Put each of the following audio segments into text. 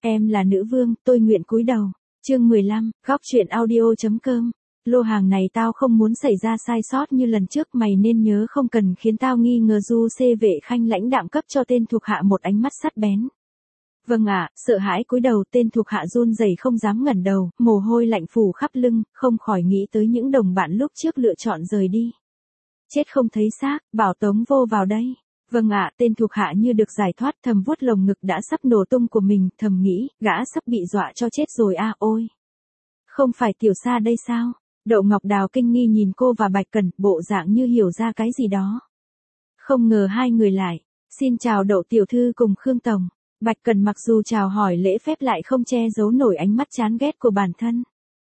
Em là nữ vương, tôi nguyện cúi đầu. Chương 15, góc truyện audio.com. Lô hàng này tao không muốn xảy ra sai sót như lần trước, mày nên nhớ không cần khiến tao nghi ngờ. Du Xê Vệ Khanh lãnh đạm cấp cho tên thuộc hạ một ánh mắt sắc bén. Vâng ạ, sợ hãi cúi đầu, tên thuộc hạ run rẩy không dám ngẩng đầu, mồ hôi lạnh phủ khắp lưng, không khỏi nghĩ tới những đồng bạn lúc trước lựa chọn rời đi. Chết không thấy xác, bảo Tống Vô vào đây. Vâng ạ, tên thuộc hạ như được giải thoát, thầm vuốt lồng ngực đã sắp nổ tung của mình, thầm nghĩ, gã sắp bị dọa cho chết rồi à, ôi. Không phải Tiểu Sa đây sao? Đậu Ngọc Đào kinh nghi nhìn cô và Bạch Cẩn, bộ dạng như hiểu ra cái gì đó. Không ngờ hai người lại. Xin chào Đậu tiểu thư cùng Khương Tổng. Bạch Cẩn mặc dù chào hỏi lễ phép lại không che giấu nổi ánh mắt chán ghét của bản thân.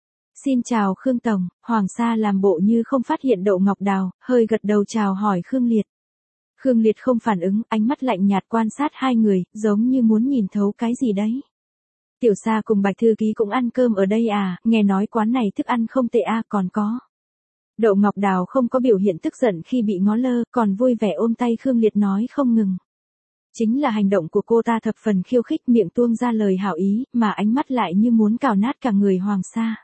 Xin chào Khương Tổng. Hoàng Sa làm bộ như không phát hiện Đậu Ngọc Đào, hơi gật đầu chào hỏi Khương Liệt. Khương Liệt không phản ứng, ánh mắt lạnh nhạt quan sát hai người, giống như muốn nhìn thấu cái gì đấy. Tiểu Sa cùng Bạch thư ký cũng ăn cơm ở đây à, nghe nói quán này thức ăn không tệ à, còn có. Đậu Ngọc Đào không có biểu hiện tức giận khi bị ngó lơ, còn vui vẻ ôm tay Khương Liệt nói không ngừng. Chính là hành động của cô ta thập phần khiêu khích, miệng tuông ra lời hảo ý, mà ánh mắt lại như muốn cào nát cả người Hoàng Sa.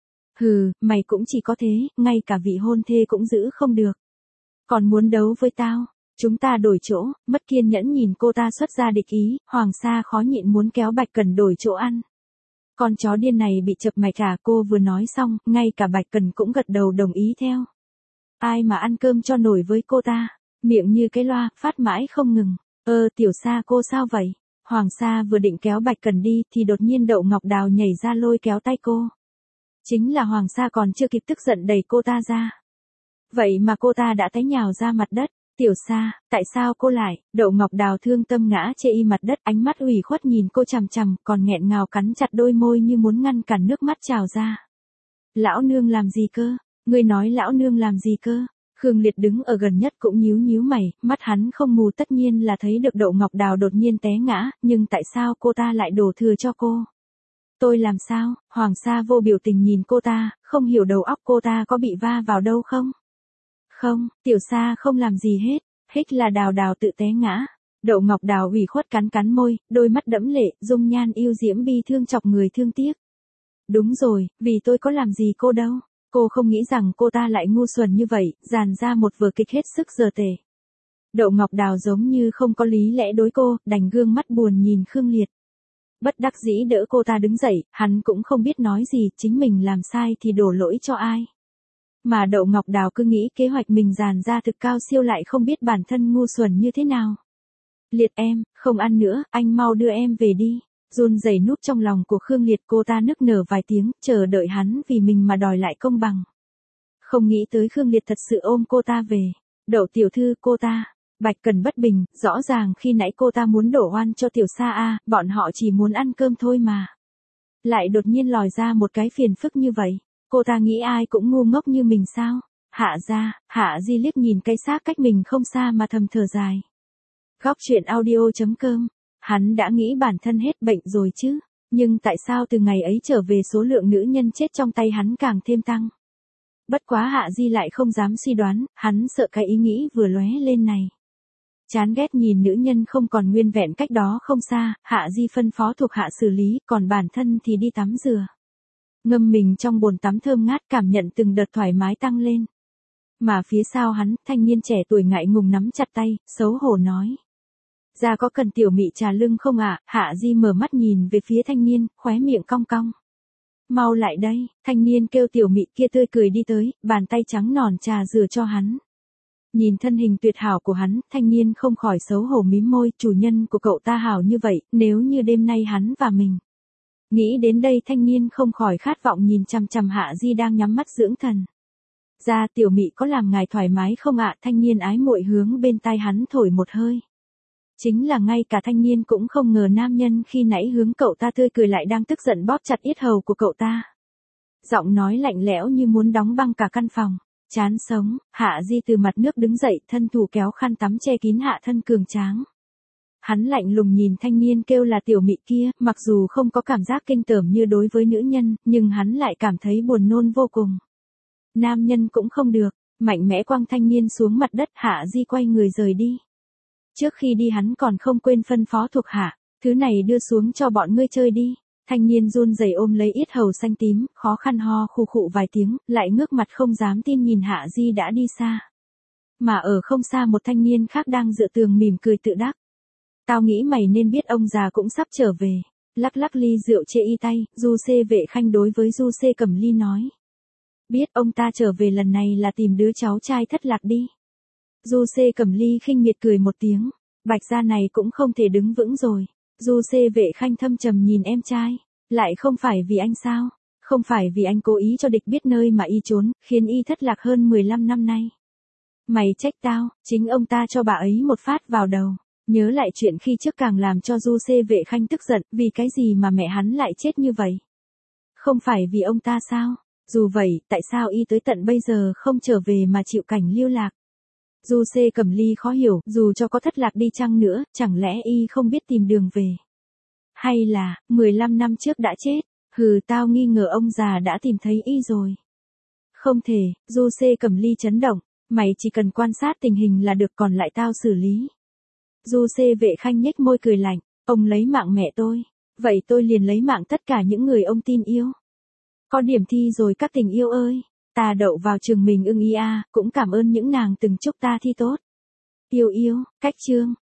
Hừ, mày cũng chỉ có thế, ngay cả vị hôn thê cũng giữ không được. Còn muốn đấu với tao? Chúng ta đổi chỗ. Mất kiên nhẫn nhìn cô ta xuất ra địch ý, Hoàng Sa khó nhịn muốn kéo Bạch Cẩn đổi chỗ ăn. Con chó điên này bị chập mạch à, cô vừa nói xong, ngay cả Bạch Cẩn cũng gật đầu đồng ý theo. Ai mà ăn cơm cho nổi với cô ta, miệng như cái loa, phát mãi không ngừng. Tiểu Sa cô sao vậy? Hoàng Sa vừa định kéo Bạch Cẩn đi thì đột nhiên Đậu Ngọc Đào nhảy ra lôi kéo tay cô. Chính là Hoàng Sa còn chưa kịp tức giận đẩy cô ta ra. Vậy mà cô ta đã té nhào ra mặt đất. Tiểu Sa, tại sao cô lại? Đậu Ngọc Đào thương tâm ngã chê y mặt đất, ánh mắt ủy khuất nhìn cô chằm chằm, còn nghẹn ngào cắn chặt đôi môi như muốn ngăn cản nước mắt trào ra. Lão nương làm gì cơ? Ngươi nói lão nương làm gì cơ? Khương Liệt đứng ở gần nhất cũng nhíu nhíu mày, mắt hắn không mù, tất nhiên là thấy được Đậu Ngọc Đào đột nhiên té ngã, nhưng tại sao cô ta lại đổ thừa cho cô? Tôi làm sao? Hoàng Sa vô biểu tình nhìn cô ta, không hiểu đầu óc cô ta có bị va vào đâu không? Không, Tiểu Sa không làm gì hết, hích là Đào Đào tự té ngã. Đậu Ngọc Đào ủy khuất cắn cắn môi, đôi mắt đẫm lệ, dung nhan yêu diễm bi thương chọc người thương tiếc. Đúng rồi, vì tôi có làm gì cô đâu. Cô không nghĩ rằng cô ta lại ngu xuẩn như vậy, dàn ra một vở kịch hết sức dở tệ. Đậu Ngọc Đào giống như không có lý lẽ đối cô, đành gương mắt buồn nhìn Khương Liệt. Bất đắc dĩ đỡ cô ta đứng dậy, hắn cũng không biết nói gì, chính mình làm sai thì đổ lỗi cho ai. Mà Đậu Ngọc Đào cứ nghĩ kế hoạch mình dàn ra thực cao siêu, lại không biết bản thân ngu xuẩn như thế nào. Liệt em, không ăn nữa, anh mau đưa em về đi. Run rẩy núp trong lòng của Khương Liệt, cô ta nức nở vài tiếng, chờ đợi hắn vì mình mà đòi lại công bằng. Không nghĩ tới Khương Liệt thật sự ôm cô ta về. Đậu tiểu thư cô ta. Bạch Cẩn bất bình, rõ ràng khi nãy cô ta muốn đổ oan cho Tiểu Sa a, bọn họ chỉ muốn ăn cơm thôi mà. Lại đột nhiên lòi ra một cái phiền phức như vậy. Cô ta nghĩ ai cũng ngu ngốc như mình sao? Hạ Di liếc nhìn cái xác cách mình không xa mà thầm thở dài. Góc truyện audio.com. Hắn đã nghĩ bản thân hết bệnh rồi chứ, nhưng tại sao từ ngày ấy trở về số lượng nữ nhân chết trong tay hắn càng thêm tăng? Bất quá Hạ Di lại không dám suy đoán, hắn sợ cái ý nghĩ vừa lóe lên này. Chán ghét nhìn nữ nhân không còn nguyên vẹn cách đó không xa, Hạ Di phân phó thuộc hạ xử lý, còn bản thân thì đi tắm rửa. Ngâm mình trong bồn tắm thơm ngát, cảm nhận từng đợt thoải mái tăng lên. Mà phía sau hắn, thanh niên trẻ tuổi ngại ngùng nắm chặt tay, xấu hổ nói. Ra có cần tiểu mị trà lưng không ạ? Hạ Di mở mắt nhìn về phía thanh niên, khóe miệng cong cong. Mau lại đây, thanh niên kêu tiểu mị kia tươi cười đi tới, bàn tay trắng nõn trà rửa cho hắn. Nhìn thân hình tuyệt hảo của hắn, thanh niên không khỏi xấu hổ mím môi, chủ nhân của cậu ta hảo như vậy, nếu như đêm nay hắn và mình. Nghĩ đến đây thanh niên không khỏi khát vọng nhìn chằm chằm Hạ Di đang nhắm mắt dưỡng thần. Ra tiểu mị có làm ngài thoải mái không ạ? Thanh niên ái muội hướng bên tai hắn thổi một hơi. Chính là ngay cả thanh niên cũng không ngờ nam nhân khi nãy hướng cậu ta tươi cười lại đang tức giận bóp chặt yết hầu của cậu ta. Giọng nói lạnh lẽo như muốn đóng băng cả căn phòng. Chán sống, Hạ Di từ mặt nước đứng dậy, thân thủ kéo khăn tắm che kín hạ thân cường tráng. Hắn lạnh lùng nhìn thanh niên kêu là tiểu mị kia, mặc dù không có cảm giác kinh tởm như đối với nữ nhân, nhưng hắn lại cảm thấy buồn nôn vô cùng. Nam nhân cũng không được, mạnh mẽ quăng thanh niên xuống mặt đất, Hạ Di quay người rời đi. Trước khi đi hắn còn không quên phân phó thuộc hạ, Thứ này đưa xuống cho bọn ngươi chơi đi. Thanh niên run rẩy ôm lấy yết hầu xanh tím, khó khăn ho khụ khụ vài tiếng, lại ngước mặt không dám tin nhìn Hạ Di đã đi xa. Mà ở không xa một thanh niên khác đang dựa tường mỉm cười tự đắc. Tao nghĩ mày nên biết ông già cũng sắp trở về. Lắc lắc ly rượu chê y tay, Du Xê Vệ Khanh đối với Du Xê Cẩm Ly nói. Biết ông ta trở về lần này là tìm đứa cháu trai thất lạc đi. Du Xê Cẩm Ly khinh miệt cười một tiếng. Bạch gia này cũng không thể đứng vững rồi. Du Xê Vệ Khanh thâm trầm nhìn em trai. Lại không phải vì anh sao? Không phải vì anh cố ý cho địch biết nơi mà y trốn, khiến y thất lạc hơn 15 năm nay. Mày trách tao, chính ông ta cho bà ấy một phát vào đầu. Nhớ lại chuyện khi trước càng làm cho Du Xê Vệ Khanh tức giận, vì cái gì mà mẹ hắn lại chết như vậy? Không phải vì ông ta sao? Dù vậy, tại sao y tới tận bây giờ không trở về mà chịu cảnh lưu lạc? Du Xê Cẩm Ly khó hiểu, dù cho có thất lạc đi chăng nữa, chẳng lẽ y không biết tìm đường về? Hay là, 15 năm trước đã chết? Hừ, tao nghi ngờ ông già đã tìm thấy y rồi. Không thể, Du Xê Cẩm Ly chấn động, mày chỉ cần quan sát tình hình là được, còn lại tao xử lý. Du Xê Vệ Khanh nhếch môi cười lạnh, ông lấy mạng mẹ tôi, vậy tôi liền lấy mạng tất cả những người ông tin yêu. Có điểm thi rồi các tình yêu ơi, ta đậu vào trường mình ưng ý a, cũng cảm ơn những nàng từng chúc ta thi tốt. Yêu yêu, cách chương.